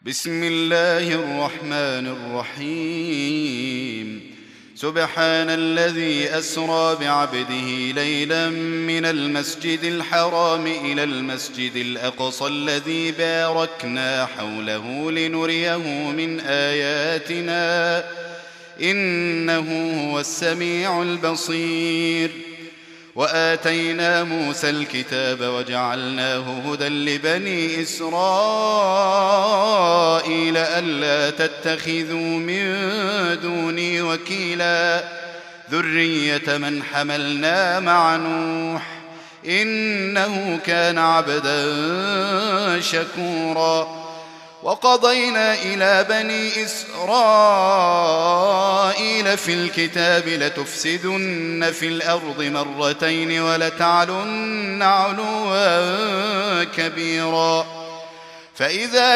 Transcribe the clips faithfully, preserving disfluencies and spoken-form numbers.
بسم الله الرحمن الرحيم سبحان الذي أسرى بعبده ليلا من المسجد الحرام إلى المسجد الأقصى الذي باركنا حوله لنريه من آياتنا إنه هو السميع البصير. وآتينا موسى الكتاب وجعلناه هدى لبني إسرائيل ألا تتخذوا من دوني وكيلا ذرية من حملنا مع نوح إنه كان عبدا شكورا. وقضينا إلى بني إسرائيل في الكتاب لتفسدن في الأرض مرتين ولتعلن علوا كبيرا. فإذا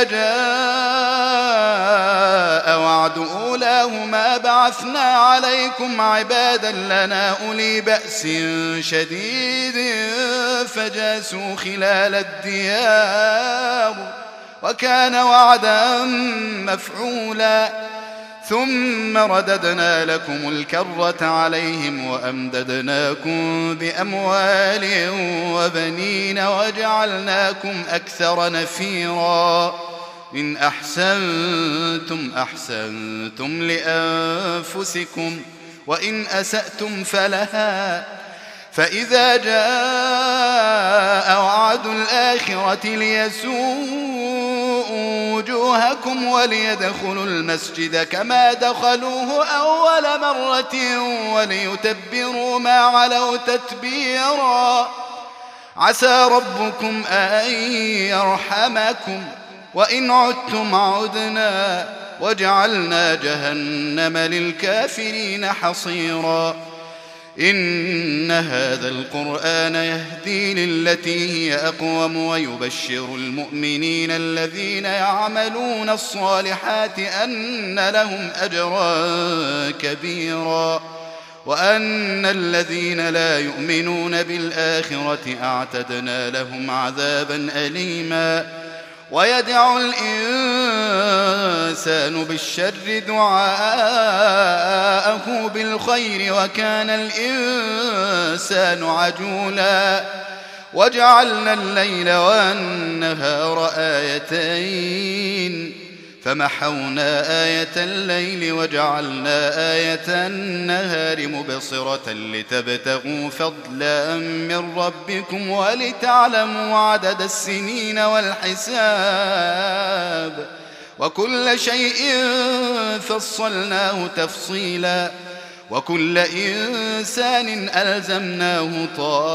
جاء وعد أولاهما بعثنا عليكم عبادا لنا أولي بأس شديد فجاسوا خلال الديار وكان وعدا مفعولا. ثم رددنا لكم الكرة عليهم وأمددناكم بأموال وبنين وجعلناكم أكثر نفيرا. إن أحسنتم أحسنتم لأنفسكم وإن أسأتم فلها. فإذا جاء وعد الآخرة ليسوءوا وجوهكم وليدخلوا المسجد كما دخلوه أول مرة وليتبروا ما علوا تتبيرا. عسى ربكم أن يرحمكم وإن عدتم عدنا وجعلنا جهنم للكافرين حصيرا. إن هذا القرآن يهدي للتي هي أقوم ويبشر المؤمنين الذين يعملون الصالحات أن لهم أجرا كبيرا وأن الذين لا يؤمنون بالآخرة أعتدنا لهم عذابا أليما. ويدعو الإنسان بالشر دعاءه بالخير وكان الإنسان عجولا. وجعلنا الليل والنهار آيتين فمحونا آية الليل وجعلنا آية النهار مبصرة لتبتغوا فضلا من ربكم ولتعلموا عدد السنين والحساب وكل شيء فصلناه تفصيلا. وكل إنسان ألزمناه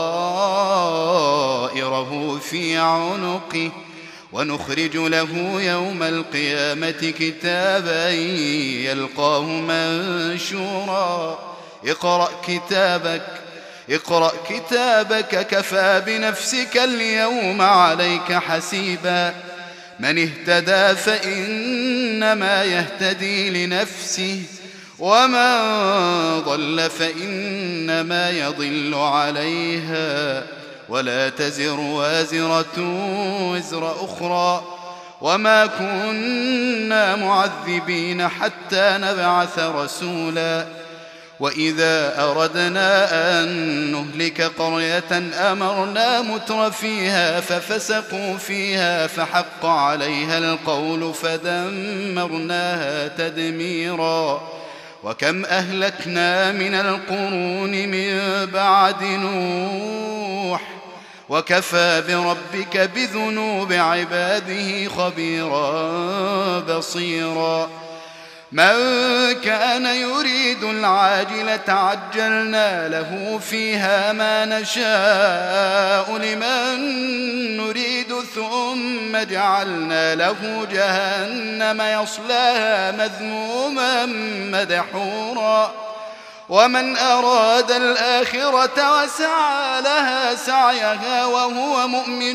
طائره في عنقه ونخرج له يوم القيامة كتابا يلقاه منشورا. اقرأ كتابك اقرأ كتابك كفى بنفسك اليوم عليك حسيبا. من اهتدى فإنما يهتدي لنفسه ومن ضل فإنما يضل عليها ولا تزر وازرة وزر أخرى وما كنا معذبين حتى نبعث رسولا. وإذا أردنا أن نهلك قرية أمرنا متر فيها ففسقوا فيها فحق عليها القول فدمرناها تدميرا. وكم أهلكنا من القرون من بعد نوح وكفى بربك بذنوب عباده خبيرا بصيرا. من كان يريد العاجلة عجلنا له فيها ما نشاء لمن نريد ثم جعلنا له جهنم يصلاها مذموما مدحورا. ومن أراد الآخرة وسعى لها سعيها وهو مؤمن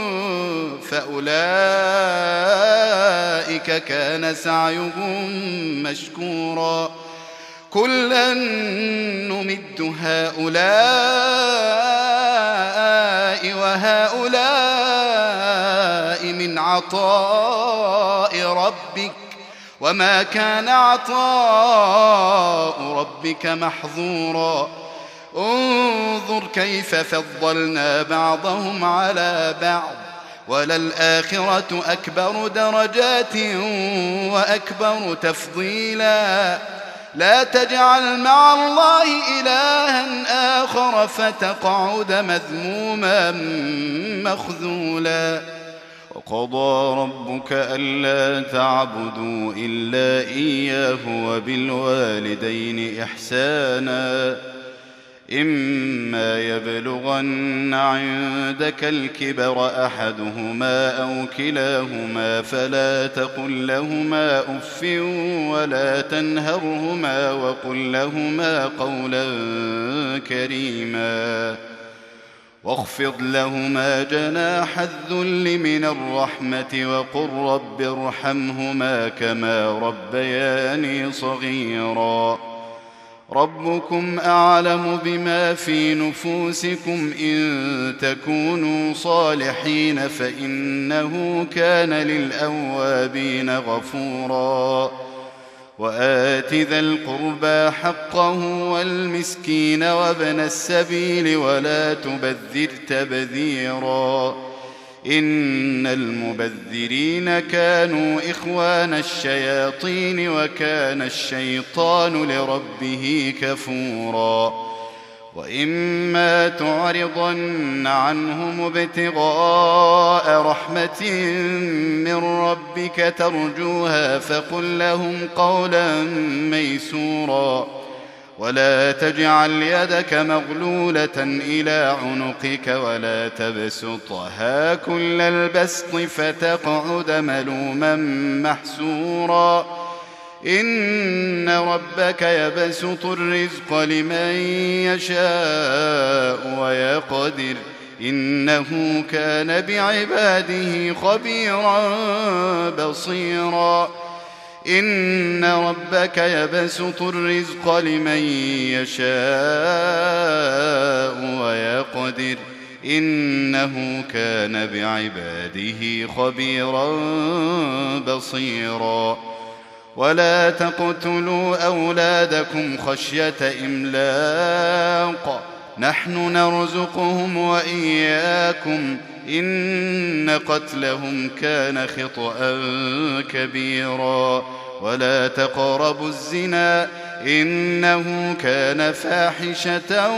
فأولئك كان سعيهم مشكورا. كلا نمد هؤلاء وهؤلاء من عطاء ربك وما كان عطاء ربك محظورا انظر كيف فضلنا بعضهم على بعض وللآخرة أكبر درجات وأكبر تفضيلا لا تجعل مع الله إلها آخر فتقعد مذموما مخذولا وقضى ربك ألا تعبدوا إلا إياه وبالوالدين إحسانا إما يبلغن عندك الكبر أحدهما أو كلاهما فلا تقل لهما أف ولا تنهرهما وقل لهما قولا كريما واخفض لهما جناح الذل من الرحمة وقل رب ارحمهما كما ربياني صغيرا ربكم أعلم بما في نفوسكم إن تكونوا صالحين فإنه كان للأوابين غفورا وآت ذا القربى حقه والمسكين وابن السبيل ولا تبذر تبذيرا إن المبذرين كانوا إخوان الشياطين وكان الشيطان لربه كفورا وإما تعرضن عنهم ابتغاء رحمة من ربك ترجوها فقل لهم قولا ميسورا ولا تجعل يدك مغلولة إلى عنقك ولا تبسطها كل البسط فتقعد ملوما محسورا إن ربك يبسط الرزق لمن يشاء ويقدر إنه كان بعباده خبيرا بصيرا إن ربك يبسط الرزق لمن يشاء ويقدر إنه كان بعباده خبيرا بصيرا ولا تقتلوا أولادكم خشية إملاق نحن نرزقهم وإياكم إن قتلهم كان خطأ كبيرا ولا تقربوا الزنا إنه كان فاحشة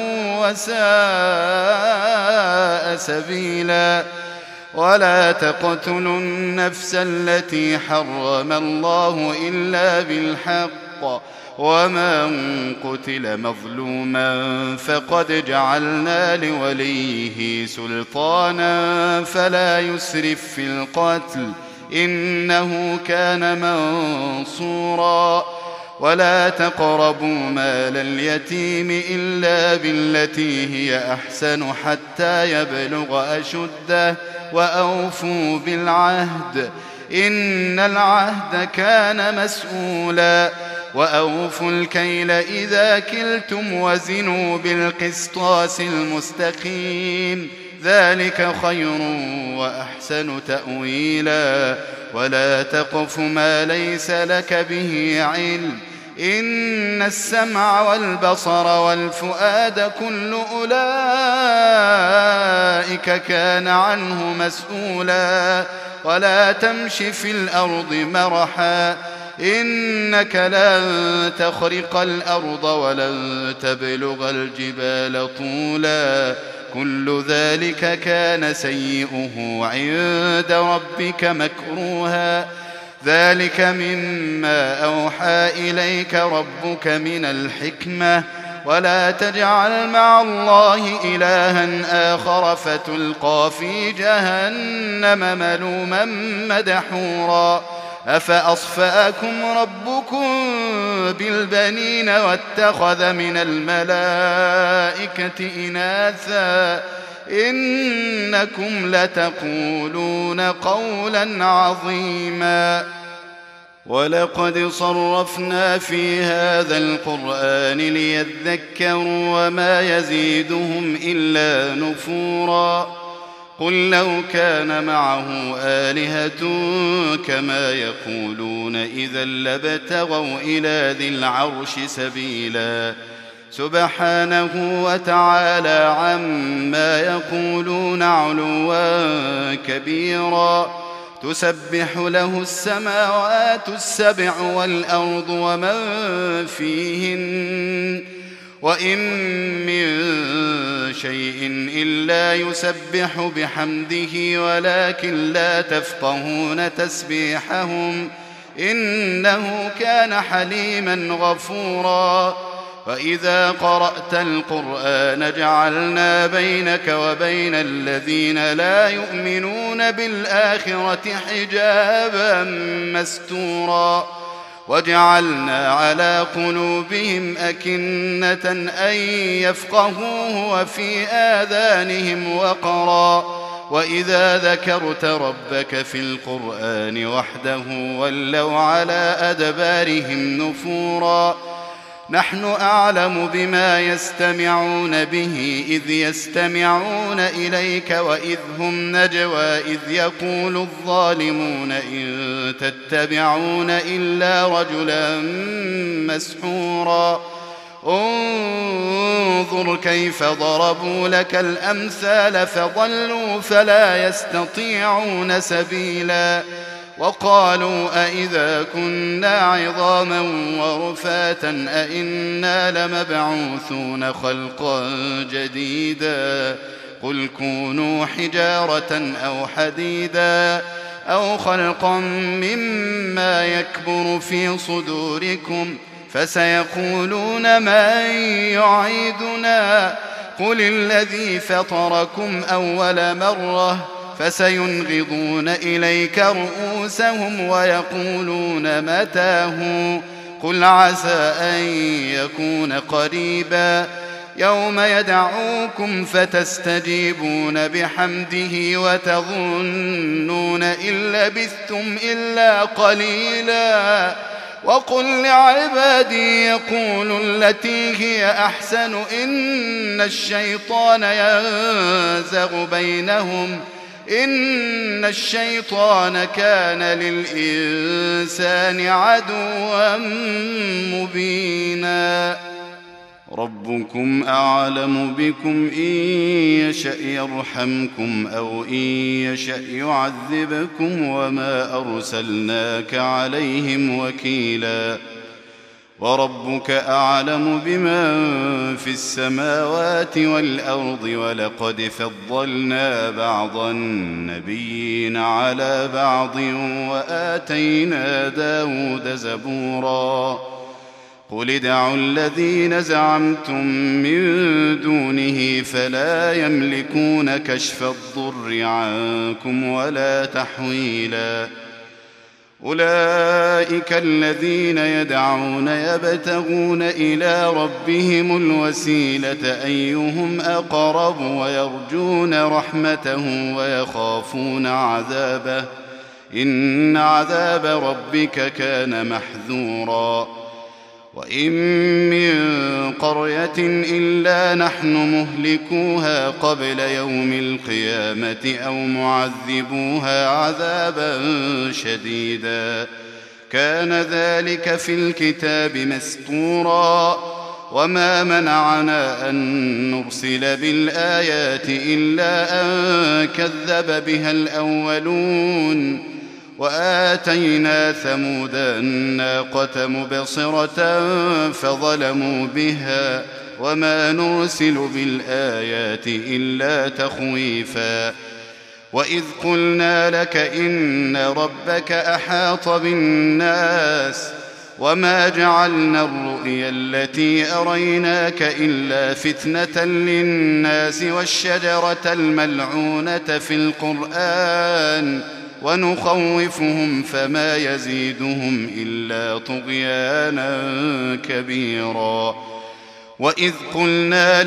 وساء سبيلا ولا تقتلوا النفس التي حرم الله إلا بالحق ومن قتل مظلوما فقد جعلنا لوليه سلطانا فلا يسرف في القتل إنه كان منصورا ولا تقربوا مال اليتيم إلا بالتي هي أحسن حتى يبلغ أشده وأوفوا بالعهد إن العهد كان مسؤولا وأوفوا الكيل إذا كلتم وزنوا بالقسطاس المستقيم ذلك خير وأحسن تأويلا ولا تقف ما ليس لك به علم إن السمع والبصر والفؤاد كل أولئك كان عنه مسؤولا ولا تمش في الأرض مرحا إنك لن تخرق الأرض ولن تبلغ الجبال طولا كل ذلك كان سيئه عند ربك مكروها ذلك مما أوحى إليك ربك من الحكمة ولا تجعل مع الله إلها آخر فتلقى في جهنم ملوما مدحورا أفأصفاكم ربكم بالبنين واتخذ من الملائكة إناثا إنكم لتقولون قولا عظيما ولقد صرفنا في هذا القرآن ليذكروا وما يزيدهم إلا نفورا قل لو كان معه آلهة كما يقولون إذا لابتغوا إلى ذي العرش سبيلا سبحانه وتعالى عما يقولون علوا كبيرا تسبح له السماوات السبع والأرض ومن فيهن وإن من شيء إلا يسبح بحمده ولكن لا تفقهون تسبيحهم إنه كان حليما غفورا وإذا قرأت القرآن جعلنا بينك وبين الذين لا يؤمنون بالآخرة حجابا مستورا وجعلنا على قلوبهم أكنة أن يفقهوه وفي آذانهم وقرا وإذا ذكرت ربك في القرآن وحده ولوا على أدبارهم نفورا نحن أعلم بما يستمعون به إذ يستمعون إليك وإذ هم نجوى إذ يقول الظالمون إن تتبعون إلا رجلا مسحورا انظر كيف ضربوا لك الأمثال فضلوا فلا يستطيعون سبيلا وقالوا أئذا كنا عظاما ورفاتا أئنا لمبعوثون خلقا جديدا قل كونوا حجارة أو حديدا أو خلقا مما يكبر في صدوركم فسيقولون من يعيدنا قل الذي فطركم أول مرة فسينغضون إليك رؤوسهم ويقولون متاه قل عسى أن يكون قريبا يوم يدعوكم فتستجيبون بحمده وتظنون إن لبثتم إلا قليلا وقل لعبادي يقولوا التي هي أحسن إن الشيطان ينزغ بينهم إن الشيطان كان للإنسان عدوا مبينا ربكم أعلم بكم إن يشأ يرحمكم أو إن يشأ يعذبكم وما أرسلناك عليهم وكيلا وربك أعلم بمن في السماوات والأرض ولقد فضلنا بعض النبيين على بعض وآتينا داود زبورا قل ادعوا الذين زعمتم من دونه فلا يملكون كشف الضر عنكم ولا تحويلا أولئك الذين يدعون يبتغون إلى ربهم الوسيلة أيهم أقرب ويرجون رحمته ويخافون عذابه إن عذاب ربك كان محذورا وإن من قرية إلا نحن مهلكوها قبل يوم القيامة أو معذبوها عذابا شديدا كان ذلك في الكتاب مسطورا وما منعنا أن نرسل بالآيات إلا أن كذب بها الأولون وآتينا ثمود الناقة مبصرة فظلموا بها وما نرسل بالآيات إلا تخويفا وإذ قلنا لك إن ربك أحاط بالناس وما جعلنا الرؤيا التي أريناك إلا فتنة للناس والشجرة الملعونة في القرآن ونخوفهم فما يزيدهم إلا طغيانا كبيرا وإذ قلنا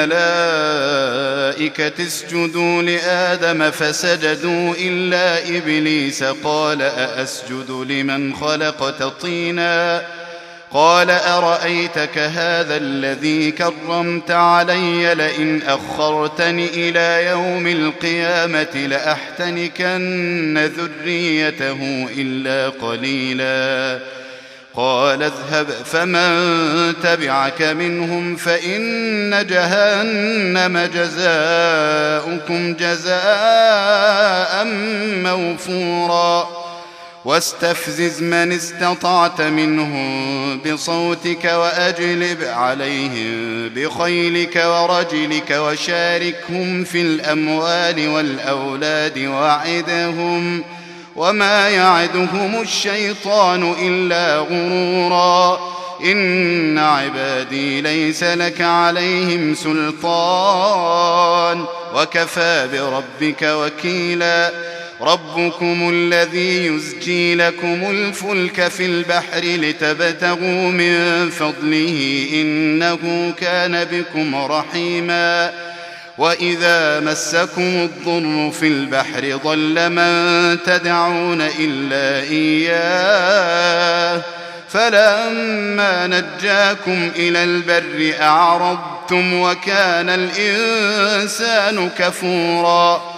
للملائكة اسجدوا لآدم فسجدوا إلا إبليس قال أأسجد لمن خلقت طينا قال أرأيتك هذا الذي كرمت علي لئن أخرتني إلى يوم القيامة لأحتنكن ذريته إلا قليلا قال اذهب فمن تبعك منهم فإن جهنم جزاؤكم جزاء موفورا واستفزز من استطعت منهم بصوتك وأجلب عليهم بخيلك ورجلك وشاركهم في الأموال والأولاد وعدهم وما يعدهم الشيطان إلا غرورا إن عبادي ليس لك عليهم سلطان وكفى بربك وكيلا ربكم الذي يزجي لكم الفلك في البحر لتبتغوا من فضله إنه كان بكم رحيما وإذا مسكم الضر في البحر ضل من تدعون إلا إياه فلما نجاكم إلى البر أعرضتم وكان الإنسان كفورا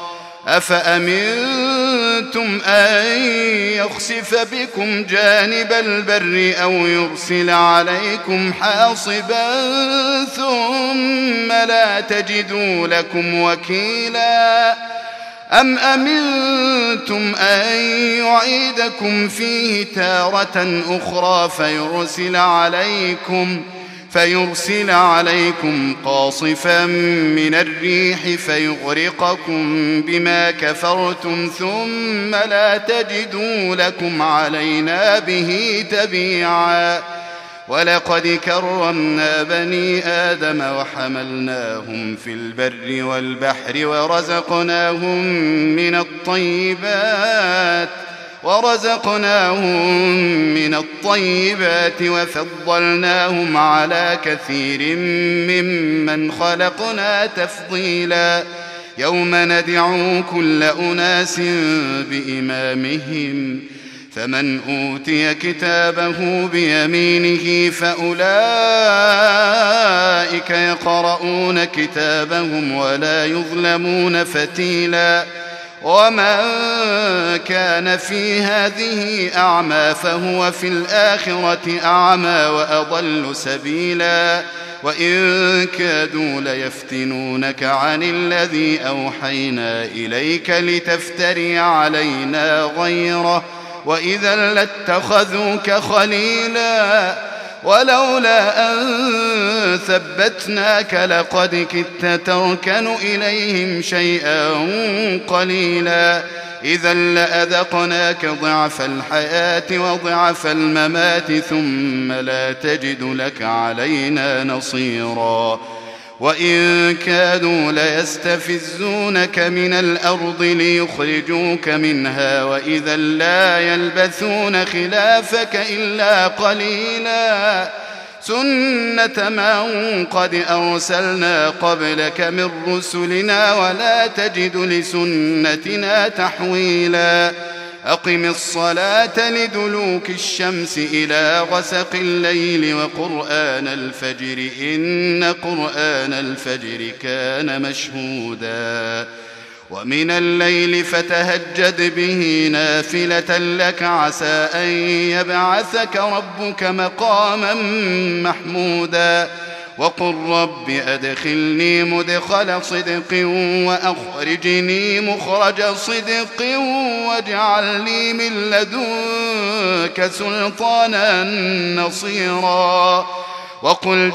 أفأمنتم أن يخسف بكم جانب البر أو يرسل عليكم حاصبا ثم لا تجدوا لكم وكيلا أم أمنتم أن يعيدكم فيه تارة أخرى فيرسل عليكم فيرسل عليكم قاصفا من الريح فيغرقكم بما كفرتم ثم لا تجدوا لكم علينا به تبيعا ولقد كرمنا بني آدم وحملناهم في البر والبحر ورزقناهم من الطيبات ورزقناهم من الطيبات وفضلناهم على كثير ممن خلقنا تفضيلا يوم ندعو كل أناس بإمامهم فمن أوتي كتابه بيمينه فأولئك يقرؤون كتابهم ولا يظلمون فتيلا ومن كان في هذه أعمى فهو في الآخرة أعمى وأضل سبيلا وإن كادوا ليفتنونك عن الذي أوحينا إليك لتفتري علينا غيره وإذا لاتخذوك خليلا ولولا أن ثبتناك لقد كدت تركن إليهم شيئا قليلا إذا لأذقناك ضعف الحياة وضعف الممات ثم لا تجد لك علينا نصيرا وإن كادوا ليستفزونك من الأرض ليخرجوك منها وإذا لا يلبثون خلافك إلا قليلا سنة من قد أرسلنا قبلك من رسلنا ولا تجد لسنتنا تحويلا أقم الصلاة لدلوك الشمس إلى غسق الليل وقرآن الفجر إن قرآن الفجر كان مشهودا ومن الليل فتهجد به نافلة لك عسى أن يبعثك ربك مقاما محمودا وقل رب أدخلني مدخل صدق وأخرجني مخرج صدق واجعل لي من لدنك سلطانا نصيرا وقل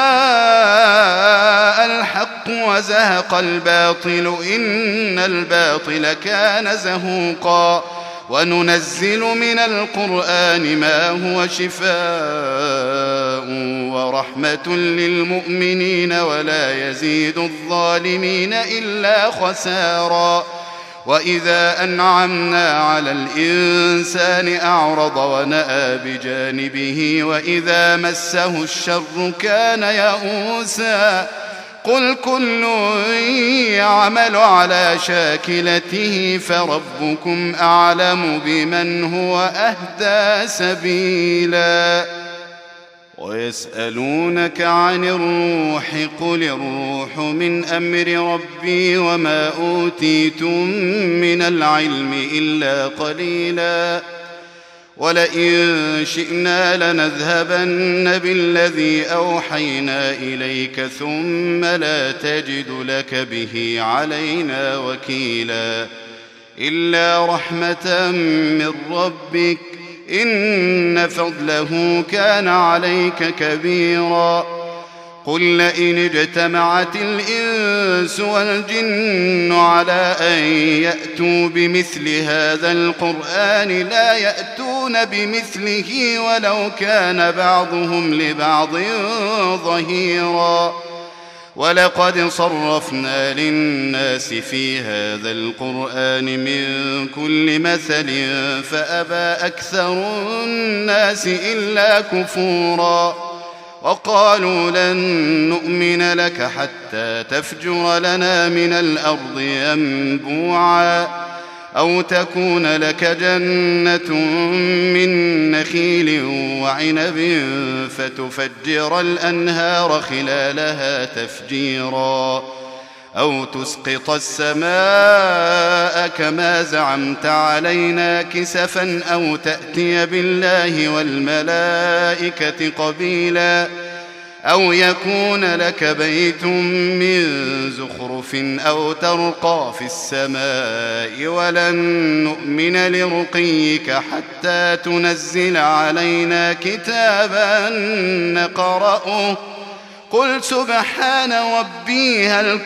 جاء الحق وزهق الباطل إن الباطل كان زهوقا وننزل من القرآن ما هو شفاء ورحمة للمؤمنين ولا يزيد الظالمين إلا خسارا وإذا أنعمنا على الإنسان أعرض ونأى بجانبه وإذا مسه الشر كان يئوسا قل كل يعمل على شاكلته فربكم أعلم بمن هو أهدى سبيلا ويسألونك عن الروح قل الروح من أمر ربي وما أوتيتم من العلم إلا قليلا ولئن شئنا لنذهبن بالذي أوحينا إليك ثم لا تجد لك به علينا وكيلا إلا رحمة من ربك إن فضله كان عليك كبيرا قل لئن اجتمعت الإنس والجن على أن يأتوا بمثل هذا القرآن لا يأتون بمثله ولو كان بعضهم لبعض ظهيرا ولقد صرفنا للناس في هذا القرآن من كل مثل فأبى أكثر الناس إلا كفورا وقالوا لن نؤمن لك حتى تفجر لنا من الأرض ينبوعا أو تكون لك جنة من نخيل وعنب فتفجر الأنهار خلالها تفجيرا أو تسقط السماء كما زعمت علينا كسفا أو تأتي بالله والملائكة قبيلا أو يكون لك بيت من زخرف أو ترقى في السماء ولن نؤمن لرقيك حتى تنزل علينا كتابا نقرأه قل سبحان ربي هل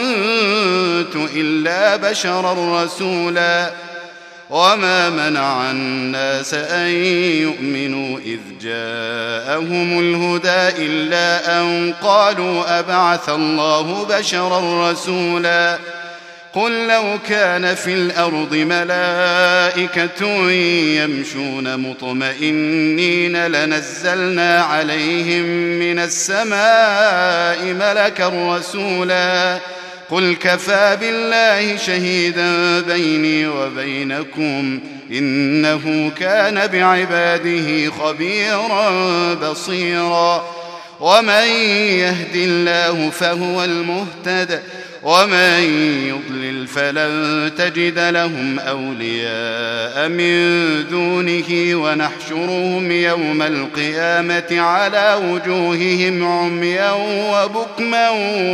كنت إلا بشرا رسولا وما منع الناس أن يؤمنوا إذ جاءهم الهدى إلا أن قالوا أبعث الله بشرا رسولا قل لو كان في الأرض ملائكة يمشون مطمئنين لنزلنا عليهم من السماء ملكا رسولا قل كفى بالله شهيدا بيني وبينكم إنه كان بعباده خبيرا بصيرا ومن يهد الله فهو المهتد ومن يضلل فلن تجد لهم أولياء من دونه ونحشرهم يوم القيامة على وجوههم عميا وبكما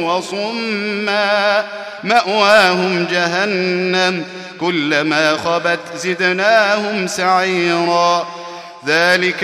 وصما مأواهم جهنم كلما خبت زدناهم سعيرا ذلك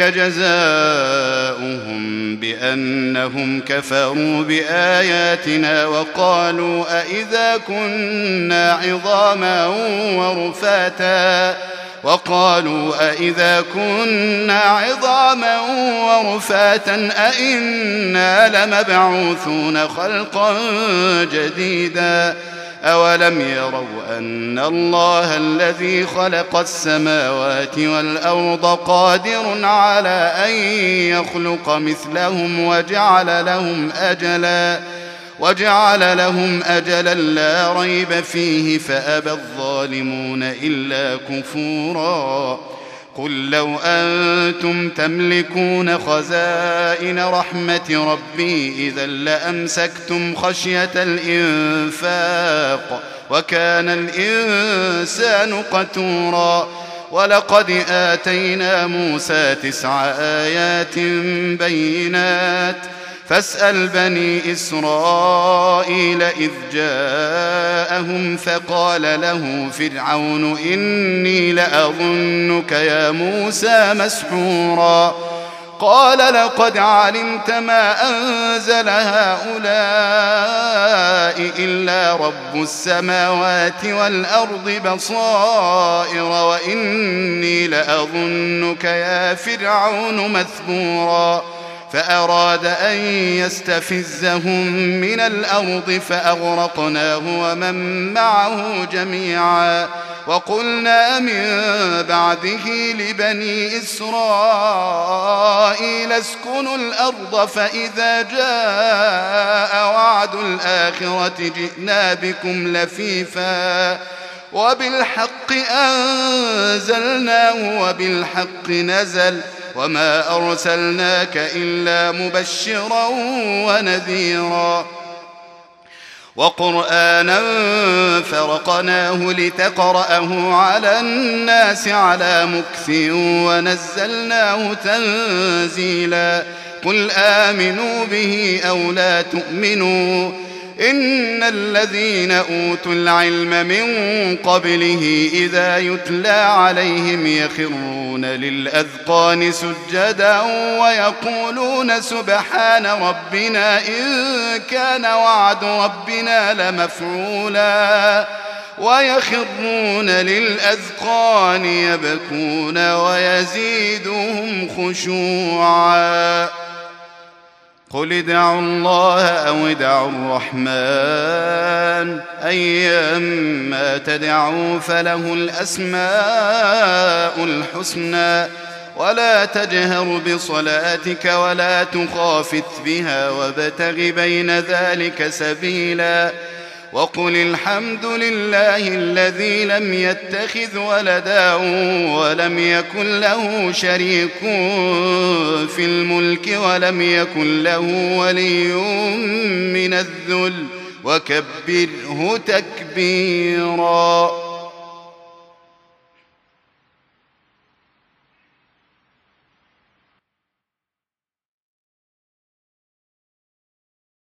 جزاؤهم بأنهم كفروا بآياتنا وقالوا أئذا كنا عظاما ورفاتا وقالوا أئذا كنا عظاما ورفاتا أئنا لمبعوثون خلقا جديدا أولم يروا أن الله الذي خلق السماوات والأرض قادر على أن يخلق مثلهم وجعل لهم أجلا وجعل لهم أجلا لا ريب فيه فأبى الظالمون إلا كفورا قل لو أنتم تملكون خزائن رحمة ربي إذا لأمسكتم خشية الإنفاق وكان الإنسان قتورا ولقد آتينا موسى تسع آيات بينات فاسأل بني إسرائيل إذ جاءهم فقال له فرعون إني لأظنك يا موسى مسحورا قال لقد علمت ما أنزل هؤلاء إلا رب السماوات والأرض بصائر وإني لأظنك يا فرعون مثبورا فأراد أن يستفزهم من الأرض فأغرقناه ومن معه جميعا وقلنا من بعده لبني إسرائيل اسكنوا الأرض فإذا جاء وعد الآخرة جئنا بكم لفيفا وبالحق أنزلناه وبالحق نزل وما أرسلناك إلا مبشرا ونذيرا وقرآنا فرقناه لتقرأه على الناس على مكث ونزلناه تنزيلا قل آمنوا به أو لا تؤمنوا إن الذين أوتوا العلم من قبله إذا يتلى عليهم يخرون للأذقان سجدا ويقولون سبحان ربنا إن كان وعد ربنا لمفعولا ويخرون للأذقان يبكون ويزيدهم خشوعا قل ادعوا الله أو ادعوا الرحمن أيما تدعوا فله الأسماء الحسنى ولا تجهر بصلاتك ولا تخافت بها وابتغ بين ذلك سبيلا وقل الحمد لله الذي لم يتخذ ولدا ولم يكن له شريك في الملك ولم يكن له ولي من الذل وكبره تكبيرا.